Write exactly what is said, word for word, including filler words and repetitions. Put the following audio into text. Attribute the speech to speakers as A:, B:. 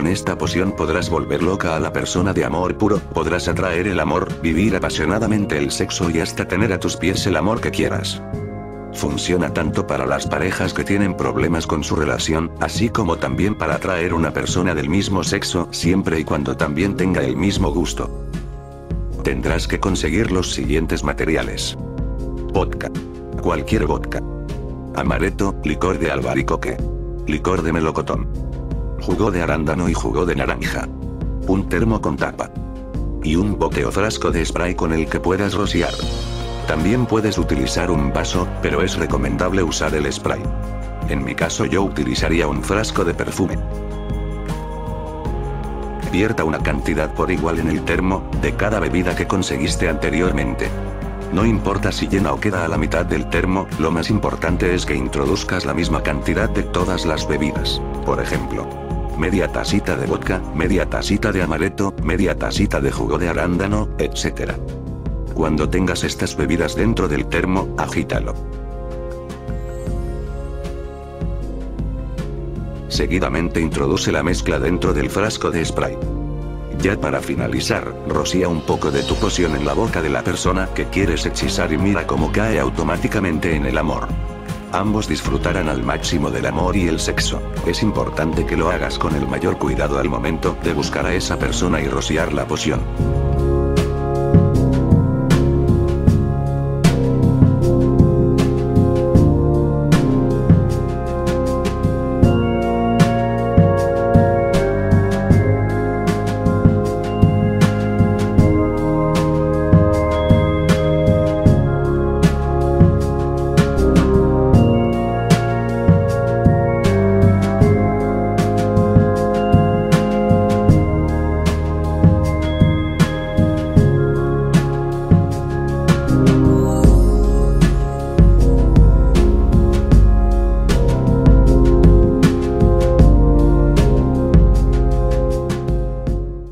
A: Con esta poción podrás volver loca a la persona de amor puro, podrás atraer el amor, vivir apasionadamente el sexo y hasta tener a tus pies el amor que quieras. Funciona tanto para las parejas que tienen problemas con su relación, así como también para atraer una persona del mismo sexo, siempre y cuando también tenga el mismo gusto. Tendrás que conseguir los siguientes materiales. Vodka. Cualquier vodka. Amaretto, licor de albaricoque. Licor de melocotón. Jugo de arándano y jugo de naranja. Un termo con tapa. Y un bote o frasco de spray con el que puedas rociar. También puedes utilizar un vaso, pero es recomendable usar el spray. En mi caso yo utilizaría un frasco de perfume. Vierta una cantidad por igual en el termo, de cada bebida que conseguiste anteriormente. No importa si llena o queda a la mitad del termo, lo más importante es que introduzcas la misma cantidad de todas las bebidas. Por ejemplo, media tacita de vodka, media tacita de amaretto, media tacita de jugo de arándano, etcétera. Cuando tengas estas bebidas dentro del termo, agítalo. Seguidamente introduce la mezcla dentro del frasco de spray. Ya para finalizar, rocía un poco de tu poción en la boca de la persona que quieres hechizar y mira cómo cae automáticamente en el amor. Ambos disfrutarán al máximo del amor y el sexo. Es importante que lo hagas con el mayor cuidado al momento de buscar a esa persona y rociar la poción.